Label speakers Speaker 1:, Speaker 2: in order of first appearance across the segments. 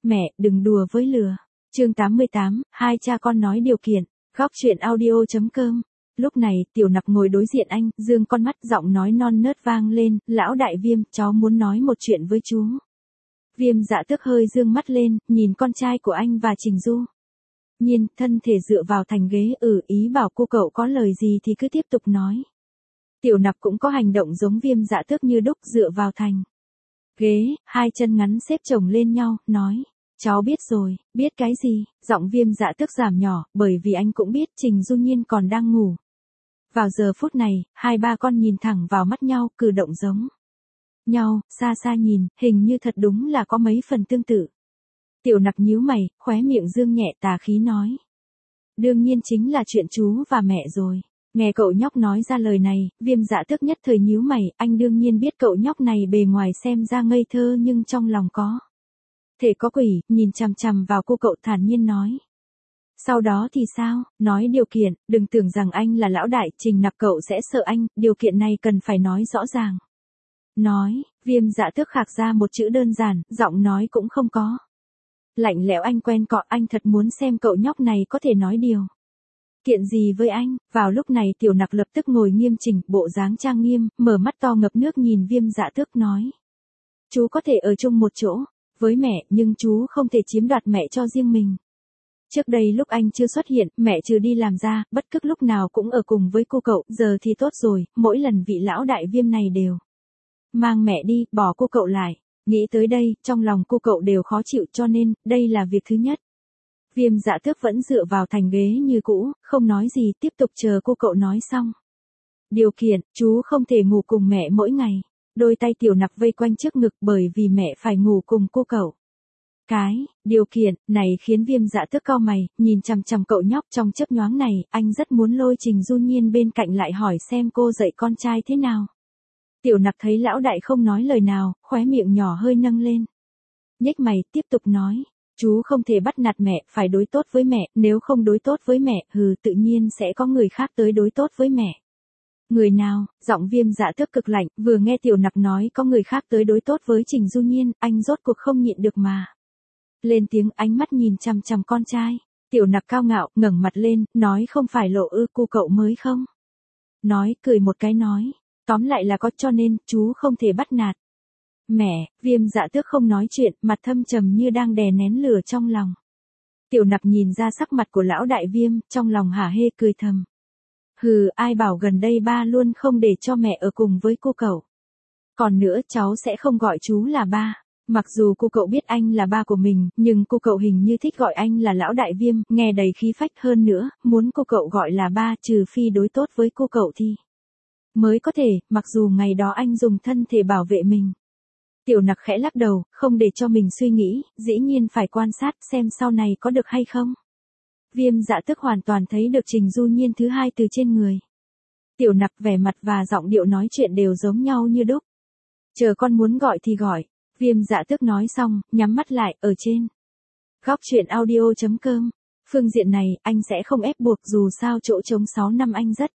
Speaker 1: Mẹ, đừng đùa với lừa. Chương 88, hai cha con nói điều kiện. Góc chuyện audio.com. Lúc này, Tiểu Nặc ngồi đối diện anh, dương con mắt, giọng nói non nớt vang lên, lão đại Viêm, cháu muốn nói một chuyện với chú. Viêm Dạ Tước hơi dương mắt lên, nhìn con trai của anh và Trình Du. Nhiên, thân thể dựa vào thành ghế, ý bảo cô cậu có lời gì thì cứ tiếp tục nói. Tiểu Nặc cũng có hành động giống Viêm Dạ Tước như đúc, dựa vào thành ghế, hai chân ngắn xếp chồng lên nhau, nói. Cháu biết rồi. Biết cái gì? Giọng Viêm Dạ Tước giảm nhỏ, bởi vì anh cũng biết Trình Du Nhiên còn đang ngủ. Vào giờ phút này, hai ba con nhìn thẳng vào mắt nhau, cử động giống nhau, xa xa nhìn, hình như thật đúng là có mấy phần tương tự. Tiểu Nặc nhíu mày, khóe miệng dương nhẹ, tà khí nói. Đương nhiên chính là chuyện chú và mẹ rồi. Nghe cậu nhóc nói ra lời này, Viêm Dạ Tước nhất thời nhíu mày, anh đương nhiên biết cậu nhóc này bề ngoài xem ra ngây thơ nhưng trong lòng có thể có quỷ, nhìn chằm chằm vào cô cậu thản nhiên nói. Sau đó thì sao? Nói điều kiện, đừng tưởng rằng anh là lão đại, Trình Nặc cậu sẽ sợ anh, điều kiện này cần phải nói rõ ràng. Nói, Viêm Dạ Tước khạc ra một chữ đơn giản, giọng nói cũng không có. Lạnh lẽo anh quen cọ, anh thật muốn xem cậu nhóc này có thể nói điều kiện gì với anh. Vào lúc này Tiểu Nặc lập tức ngồi nghiêm chỉnh, bộ dáng trang nghiêm, mở mắt to ngập nước nhìn Viêm Dạ Tước nói. Chú có thể ở chung một chỗ với mẹ, nhưng chú không thể chiếm đoạt mẹ cho riêng mình. Trước đây lúc anh chưa xuất hiện, mẹ trừ đi làm ra, bất cứ lúc nào cũng ở cùng với cô cậu, giờ thì tốt rồi, mỗi lần vị lão đại Viêm này đều mang mẹ đi, bỏ cô cậu lại. Nghĩ tới đây, trong lòng cô cậu đều khó chịu, cho nên, đây là việc thứ nhất. Viêm Dạ Tước vẫn dựa vào thành ghế như cũ, không nói gì, tiếp tục chờ cô cậu nói xong. Điều kiện, chú không thể ngủ cùng mẹ mỗi ngày. Đôi tay Tiểu Nặc vây quanh trước ngực, bởi vì mẹ phải ngủ cùng cô cậu. Điều kiện này khiến Viêm Dạ Tước cau mày, nhìn chằm chằm cậu nhóc. Trong chớp nhoáng này, anh rất muốn lôi Trình Du Nhiên bên cạnh lại hỏi xem cô dạy con trai thế nào. Tiểu Nặc thấy lão đại không nói lời nào, khóe miệng nhỏ hơi nâng lên. Nhếch mày, tiếp tục nói. Chú không thể bắt nạt mẹ, phải đối tốt với mẹ, nếu không đối tốt với mẹ, tự nhiên sẽ có người khác tới đối tốt với mẹ. Người nào? Giọng Viêm Dạ Tước cực lạnh, vừa nghe Tiểu Nặc nói có người khác tới đối tốt với Trình Du Nhiên, anh rốt cuộc không nhịn được mà lên tiếng, ánh mắt nhìn chằm chằm con trai. Tiểu Nặc cao ngạo, ngẩng mặt lên, nói không phải lộ cô cậu mới không? Nói, cười một cái nói. Tóm lại là có, cho nên, chú không thể bắt nạt mẹ. Viêm Dạ Tước không nói chuyện, mặt thâm trầm như đang đè nén lửa trong lòng. Tiểu Nặc nhìn ra sắc mặt của lão đại Viêm, trong lòng hả hê cười thầm. Ai bảo gần đây ba luôn không để cho mẹ ở cùng với cô cậu. Còn nữa, cháu sẽ không gọi chú là ba. Mặc dù cô cậu biết anh là ba của mình, nhưng cô cậu hình như thích gọi anh là lão đại Viêm, nghe đầy khí phách hơn nữa, muốn cô cậu gọi là ba, trừ phi đối tốt với cô cậu thì mới có thể, mặc dù ngày đó anh dùng thân thể bảo vệ mình. Tiểu Nặc khẽ lắc đầu, không để cho mình suy nghĩ, dĩ nhiên phải quan sát xem sau này có được hay không. Viêm Dạ Tước hoàn toàn thấy được Trình Du Nhiên thứ hai từ trên người. Tiểu Nặc vẻ mặt và giọng điệu nói chuyện đều giống nhau như đúc. Chờ con muốn gọi thì gọi. Viêm Dạ Tước nói xong, nhắm mắt lại, ở trên góc chuyện audio.com. Phương diện này, anh sẽ không ép buộc, dù sao chỗ trống 6 năm anh rất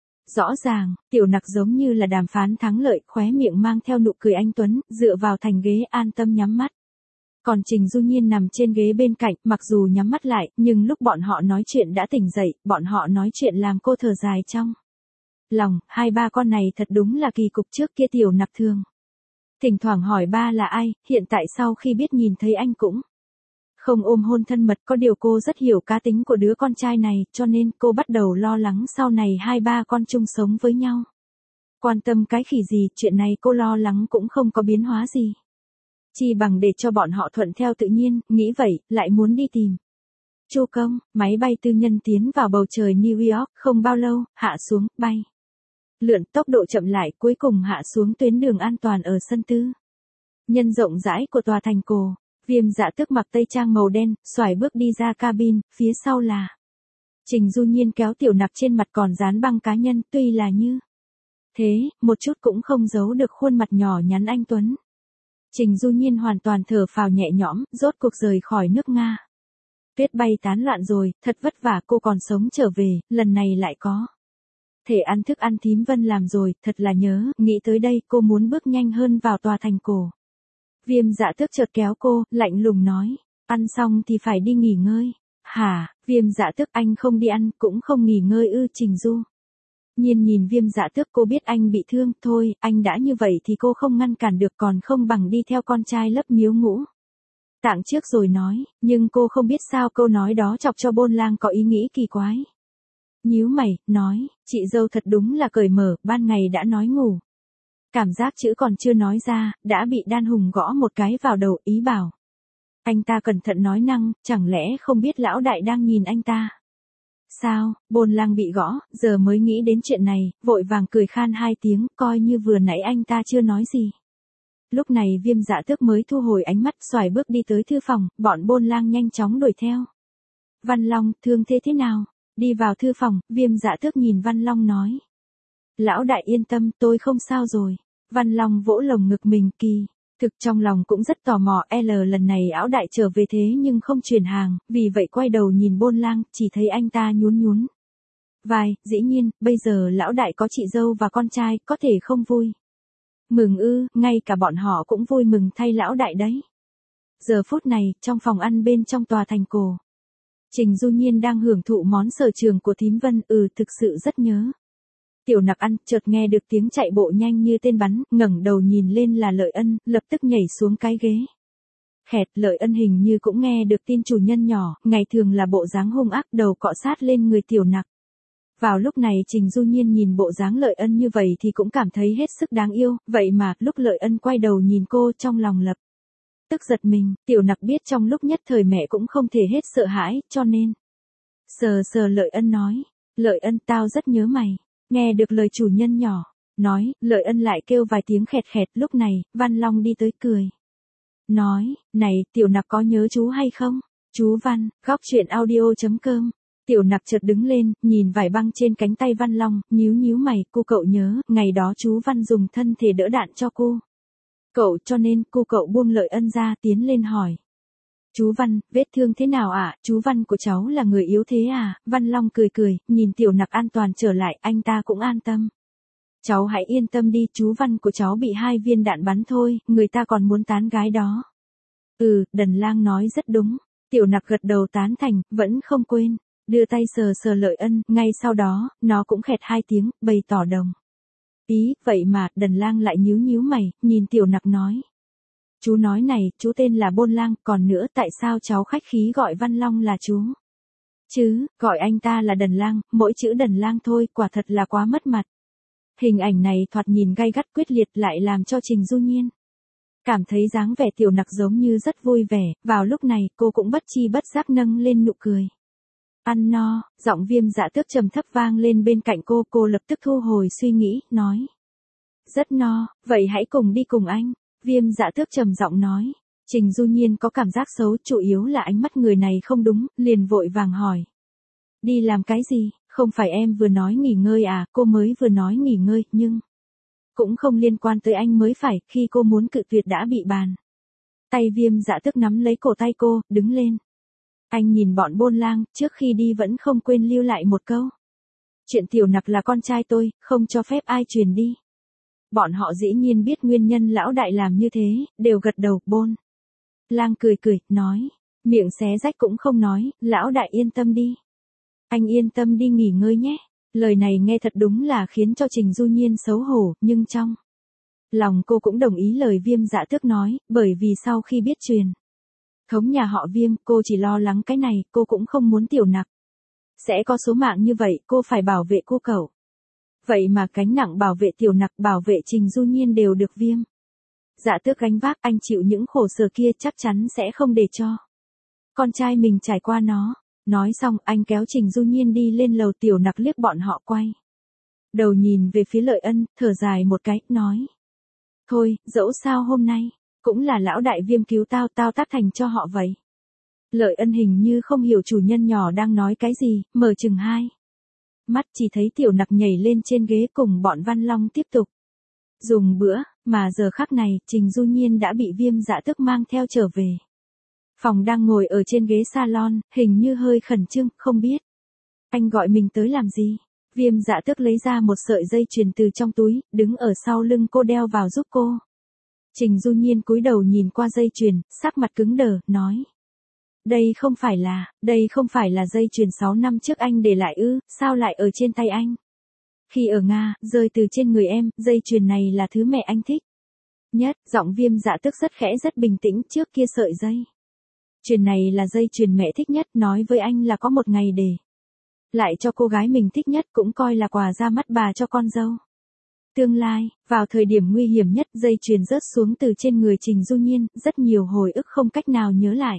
Speaker 1: rõ ràng. Tiểu Nặc giống như là đàm phán thắng lợi, khóe miệng mang theo nụ cười anh tuấn, dựa vào thành ghế an tâm nhắm mắt. Còn Trình Du Nhiên nằm trên ghế bên cạnh, mặc dù nhắm mắt lại, nhưng lúc bọn họ nói chuyện đã tỉnh dậy, bọn họ nói chuyện làm cô thở dài trong lòng. Hai ba con này thật đúng là kỳ cục, trước kia Tiểu Nặc thường thỉnh thoảng hỏi ba là ai, hiện tại sau khi biết nhìn thấy anh cũng không ôm hôn thân mật. Có điều cô rất hiểu cá tính của đứa con trai này, cho nên cô bắt đầu lo lắng sau này hai ba con chung sống với nhau. Quan tâm cái khỉ gì, chuyện này cô lo lắng cũng không có biến hóa gì. Chỉ bằng để cho bọn họ thuận theo tự nhiên, nghĩ vậy, lại muốn đi tìm Chu Công. Máy bay tư nhân tiến vào bầu trời New York, không bao lâu, hạ xuống, bay lượn, tốc độ chậm lại, cuối cùng hạ xuống tuyến đường an toàn ở sân tư nhân rộng rãi của tòa thành cổ. Viêm Dạ Tước mặc tây trang màu đen, xoài bước đi ra cabin, phía sau là Trình Du Nhiên kéo Tiểu Nặc, trên mặt còn dán băng cá nhân, tuy là như thế, một chút cũng không giấu được khuôn mặt nhỏ nhắn anh tuấn. Trình Du Nhiên hoàn toàn thở phào nhẹ nhõm, rốt cuộc rời khỏi nước Nga. Tuyết bay tán loạn rồi, thật vất vả cô còn sống trở về, lần này lại có thể ăn thức ăn thím Vân làm rồi, thật là nhớ. Nghĩ tới đây, cô muốn bước nhanh hơn vào tòa thành cổ. Viêm Dạ Tước chợt kéo cô, lạnh lùng nói. Ăn xong thì phải đi nghỉ ngơi. Hả, Viêm Dạ Tước anh không đi ăn cũng không nghỉ ngơi ư? Trình Du Nhiên nhìn Viêm Dạ Tước, cô biết anh bị thương, thôi, anh đã như vậy thì cô không ngăn cản được, còn không bằng đi theo con trai lấp miếu ngũ tạng trước rồi nói, nhưng cô không biết sao câu nói đó chọc cho Bôn Lang có ý nghĩ kỳ quái. Nhíu mày, nói, chị dâu thật đúng là cởi mở, ban ngày đã nói ngủ. Cảm giác chữ còn chưa nói ra, đã bị Đan Hùng gõ một cái vào đầu, ý bảo. Anh ta cẩn thận nói năng, chẳng lẽ không biết lão đại đang nhìn anh ta? Sao, Bôn Lang bị gõ, giờ mới nghĩ đến chuyện này, vội vàng cười khan hai tiếng, coi như vừa nãy anh ta chưa nói gì. Lúc này Viêm Dạ Tước mới thu hồi ánh mắt, xoài bước đi tới thư phòng, bọn Bôn Lang nhanh chóng đuổi theo. Văn Long, thương thế nào? Đi vào thư phòng, Viêm Dạ Tước nhìn Văn Long nói. Lão đại yên tâm, tôi không sao rồi. Văn Long vỗ lồng ngực mình, kỳ thực trong lòng cũng rất tò mò, lần này lão đại trở về thế nhưng không truyền hàng, vì vậy quay đầu nhìn Bôn Lang, chỉ thấy anh ta nhún nhún vai, dĩ nhiên, bây giờ lão đại có chị dâu và con trai, có thể không vui. Mừng ư, ngay cả bọn họ cũng vui mừng thay lão đại đấy. Giờ phút này, trong phòng ăn bên trong tòa thành cổ, Trình Du Nhiên đang hưởng thụ món sở trường của thím Vân, thực sự rất nhớ. Tiểu Nặc ăn, chợt nghe được tiếng chạy bộ nhanh như tên bắn, ngẩng đầu nhìn lên là Lợi Ân, lập tức nhảy xuống cái ghế. Khẹt, Lợi Ân hình như cũng nghe được tin chủ nhân nhỏ, ngày thường là bộ dáng hung ác, đầu cọ sát lên người Tiểu Nặc. Vào lúc này Trình Du Nhiên nhìn bộ dáng Lợi Ân như vậy thì cũng cảm thấy hết sức đáng yêu, vậy mà, lúc Lợi Ân quay đầu nhìn cô trong lòng lập tức giật mình, Tiểu Nặc biết trong lúc nhất thời mẹ cũng không thể hết sợ hãi, cho nên sờ sờ Lợi Ân nói, Lợi Ân tao rất nhớ mày. Nghe được lời chủ nhân nhỏ nói, Lợi Ân lại kêu vài tiếng khẹt khẹt, lúc này, Văn Long đi tới cười. Nói, này, Tiểu Nặc có nhớ chú hay không? Chú Văn, góc truyện audio.com. Tiểu Nặc chợt đứng lên, nhìn vải băng trên cánh tay Văn Long, nhíu nhíu mày, cô cậu nhớ, ngày đó chú Văn dùng thân thể đỡ đạn cho cô. Cậu cho nên, cô cậu buông Lợi Ân ra, tiến lên hỏi. Chú Văn, vết thương thế nào ạ? Chú Văn của cháu là người yếu thế à? Văn Long cười cười, nhìn Tiểu Nặc an toàn trở lại, anh ta cũng an tâm. Cháu hãy yên tâm đi, chú Văn của cháu bị 2 viên đạn bắn thôi, người ta còn muốn tán gái đó. Đần Lang nói rất đúng. Tiểu Nặc gật đầu tán thành, vẫn không quên đưa tay sờ sờ Lợi Ân, ngay sau đó, nó cũng khẹt 2 tiếng, bày tỏ đồng ý, vậy mà, Đần Lang lại nhíu nhíu mày, nhìn Tiểu Nặc nói. Chú nói này, chú tên là Bôn Lang, còn nữa tại sao cháu khách khí gọi Văn Long là chú? Chứ, gọi anh ta là Đần Lang, mỗi chữ Đần Lang thôi, quả thật là quá mất mặt. Hình ảnh này thoạt nhìn gay gắt quyết liệt lại làm cho Trình Du Nhiên cảm thấy dáng vẻ Tiểu Nặc giống như rất vui vẻ, vào lúc này cô cũng bất chi bất giác nâng lên nụ cười. Ăn no, giọng Viêm Dạ Tước trầm thấp vang lên bên cạnh cô lập tức thu hồi suy nghĩ, nói. Rất no, vậy hãy cùng đi cùng anh. Viêm Dạ Tước trầm giọng nói. Trình Du Nhiên có cảm giác xấu, chủ yếu là ánh mắt người này không đúng, liền vội vàng hỏi. Đi làm cái gì, không phải em vừa nói nghỉ ngơi à? Cô mới vừa nói nghỉ ngơi, nhưng cũng không liên quan tới anh mới phải, khi cô muốn cự tuyệt đã bị bàn. Tay Viêm Dạ Tước nắm lấy cổ tay cô, đứng lên. Anh nhìn bọn Bôn Lang, trước khi đi vẫn không quên lưu lại một câu. Chuyện Tiểu Nặc là con trai tôi, không cho phép ai truyền đi. Bọn họ dĩ nhiên biết nguyên nhân lão đại làm như thế, đều gật đầu. Bôn Lang cười cười, nói, miệng xé rách cũng không nói, lão đại yên tâm đi. Anh yên tâm đi nghỉ ngơi nhé. Lời này nghe thật đúng là khiến cho Trình Du Nhiên xấu hổ, nhưng trong lòng cô cũng đồng ý lời Viêm Dạ Tước nói, bởi vì sau khi biết truyền thống nhà họ Viêm, cô chỉ lo lắng cái này, cô cũng không muốn Tiểu Nặc sẽ có số mạng như vậy, cô phải bảo vệ cô cậu. Vậy mà cánh nặng bảo vệ Tiểu Nặc, bảo vệ Trình Du Nhiên đều được Viêm Dạ Tước gánh vác, anh chịu những khổ sở kia chắc chắn sẽ không để cho con trai mình trải qua nó. Nói xong, anh kéo Trình Du Nhiên đi lên lầu. Tiểu Nặc liếc bọn họ quay đầu nhìn về phía Lợi Ân, thở dài một cái, nói. Thôi, dẫu sao hôm nay cũng là lão đại Viêm cứu tao tác thành cho họ vậy. Lợi Ân hình như không hiểu chủ nhân nhỏ đang nói cái gì, mở chừng hai mắt, chỉ thấy Tiểu Nặc nhảy lên trên ghế cùng bọn Văn Long tiếp tục dùng bữa, mà giờ khắc này, Trình Du Nhiên đã bị Viêm Dạ Tước mang theo trở về phòng, đang ngồi ở trên ghế salon, hình như hơi khẩn trương, không biết anh gọi mình tới làm gì. Viêm Dạ Tước lấy ra một sợi dây chuyền từ trong túi, đứng ở sau lưng cô đeo vào giúp cô. Trình Du Nhiên cúi đầu nhìn qua dây chuyền, sắc mặt cứng đờ, nói. Đây không phải là dây chuyền 6 năm trước anh để lại ư, sao lại ở trên tay anh? Khi ở Nga, rơi từ trên người em, dây chuyền này là thứ mẹ anh thích nhất. Giọng Viêm Dạ Tước rất khẽ rất bình tĩnh. Trước kia sợi dây chuyền này là dây chuyền mẹ thích nhất, nói với anh là có một ngày để lại cho cô gái mình thích nhất, cũng coi là quà ra mắt bà cho con dâu tương lai. Vào thời điểm nguy hiểm nhất, dây chuyền rớt xuống từ trên người Trình Du Nhiên, rất nhiều hồi ức không cách nào nhớ lại.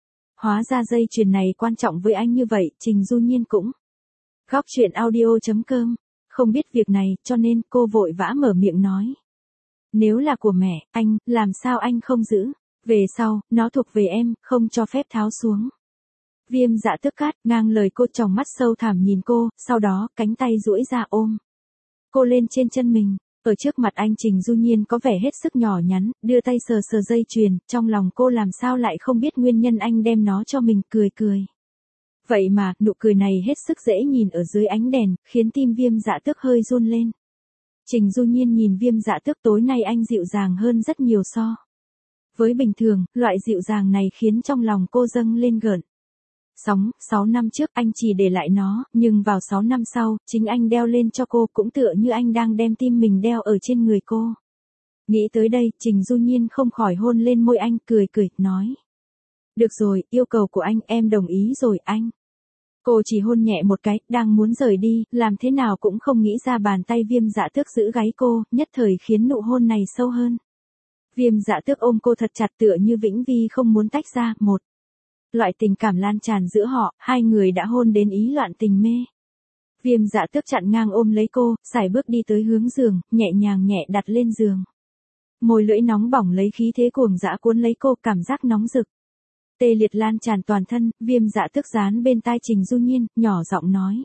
Speaker 1: Hóa ra dây chuyền này quan trọng với anh như vậy. Trình Du Nhiên cũng Góc chuyện audio.com không biết việc này, cho nên cô vội vã mở miệng nói. Nếu là của mẹ, anh, làm sao anh không giữ? Về sau, nó thuộc về em, không cho phép tháo xuống. Viêm Dạ Tước cắt ngang lời cô, tròng mắt sâu thẳm nhìn cô, sau đó, cánh tay duỗi ra ôm cô lên trên chân mình. Ở trước mặt anh, Trình Du Nhiên có vẻ hết sức nhỏ nhắn, đưa tay sờ sờ dây chuyền, trong lòng cô làm sao lại không biết nguyên nhân anh đem nó cho mình, cười cười. Vậy mà, nụ cười này hết sức dễ nhìn ở dưới ánh đèn, khiến tim Viêm Dạ Tước hơi run lên. Trình Du Nhiên nhìn Viêm Dạ Tước, tối nay anh dịu dàng hơn rất nhiều so với bình thường, loại dịu dàng này khiến trong lòng cô dâng lên gợn sóng. 6 năm trước anh chỉ để lại nó, nhưng vào 6 năm sau, chính anh đeo lên cho cô, cũng tựa như anh đang đem tim mình đeo ở trên người cô. Nghĩ tới đây, Trình Du Nhiên không khỏi hôn lên môi anh, cười cười, nói. Được rồi, yêu cầu của anh, em đồng ý rồi anh. Cô chỉ hôn nhẹ một cái, đang muốn rời đi, làm thế nào cũng không nghĩ ra bàn tay Viêm Dạ Tước giữ gáy cô, nhất thời khiến nụ hôn này sâu hơn. Viêm Dạ Tước ôm cô thật chặt, tựa như vĩnh vi không muốn tách ra. Một loại tình cảm lan tràn giữa họ, hai người đã hôn đến ý loạn tình mê. Viêm Dạ Tước chặn ngang ôm lấy cô, sải bước đi tới hướng giường, nhẹ nhàng nhẹ đặt lên giường. Môi lưỡi nóng bỏng lấy khí thế cuồng dã cuốn lấy cô, cảm giác nóng rực tê liệt lan tràn toàn thân. Viêm Dạ Tước dán bên tai Trình Du Nhiên, nhỏ giọng nói.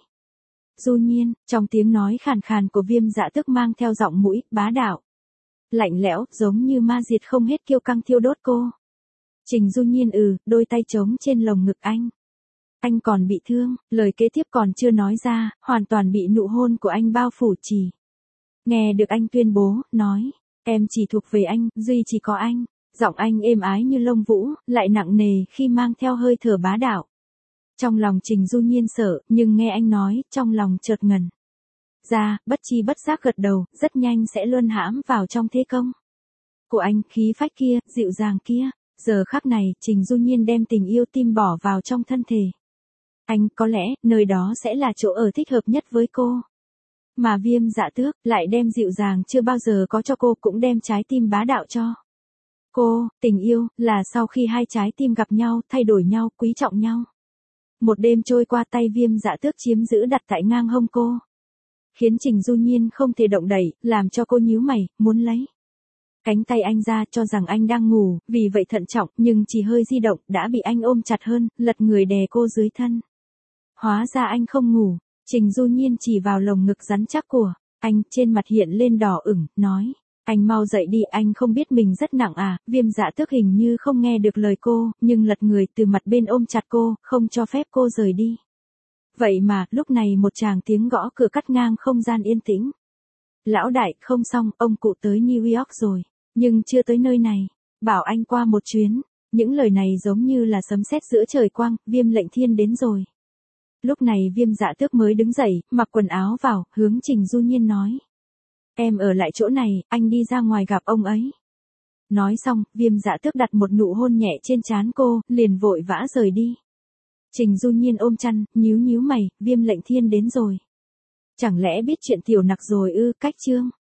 Speaker 1: Du Nhiên, trong tiếng nói khàn khàn của Viêm Dạ Tước mang theo giọng mũi bá đạo, lạnh lẽo, giống như ma diệt không hết kiêu căng thiêu đốt cô. Trình Du Nhiên đôi tay trống trên lồng ngực anh. Anh còn bị thương, lời kế tiếp còn chưa nói ra, hoàn toàn bị nụ hôn của anh bao phủ. Chỉ nghe được anh tuyên bố, nói, em chỉ thuộc về anh, duy chỉ có anh. Giọng anh êm ái như lông vũ, lại nặng nề khi mang theo hơi thở bá đạo. Trong lòng Trình Du Nhiên sợ, nhưng nghe anh nói, trong lòng chợt ngẩn ra, bất chi bất giác gật đầu, rất nhanh sẽ luân hãm vào trong thế công của anh, khí phách kia, dịu dàng kia. Giờ khắc này, Trình Du Nhiên đem tình yêu tim bỏ vào trong thân thể anh, có lẽ, nơi đó sẽ là chỗ ở thích hợp nhất với cô. Mà Viêm Dạ Tước, lại đem dịu dàng chưa bao giờ có cho cô, cũng đem trái tim bá đạo cho cô. Tình yêu, là sau khi hai trái tim gặp nhau, thay đổi nhau, quý trọng nhau. Một đêm trôi qua, tay Viêm Dạ Tước chiếm giữ đặt tại ngang hông cô, khiến Trình Du Nhiên không thể động đậy, làm cho cô nhíu mày, muốn lấy cánh tay anh ra, cho rằng anh đang ngủ, vì vậy thận trọng, nhưng chỉ hơi di động, đã bị anh ôm chặt hơn, lật người đè cô dưới thân. Hóa ra anh không ngủ. Trình Du Nhiên chỉ vào lồng ngực rắn chắc của anh, trên mặt hiện lên đỏ ửng, nói. Anh mau dậy đi, anh không biết mình rất nặng à? Viêm Dạ Tước hình như không nghe được lời cô, nhưng lật người từ mặt bên ôm chặt cô, không cho phép cô rời đi. Vậy mà, lúc này một tràng tiếng gõ cửa cắt ngang không gian yên tĩnh. Lão đại, không xong, ông cụ tới New York rồi, nhưng chưa tới nơi này. Bảo anh qua một chuyến. Những lời này giống như là sấm sét giữa trời quang, Viêm Lệnh Thiên đến rồi. Lúc này Viêm Dạ Tước mới đứng dậy, mặc quần áo vào, hướng Trình Du Nhiên nói. Em ở lại chỗ này, anh đi ra ngoài gặp ông ấy. Nói xong, Viêm Dạ Tước đặt một nụ hôn nhẹ trên trán cô, liền vội vã rời đi. Trình Du Nhiên ôm chăn, nhíu nhíu mày, Viêm Lệnh Thiên đến rồi. Chẳng lẽ biết chuyện tiểu nặc rồi ư? Cách chương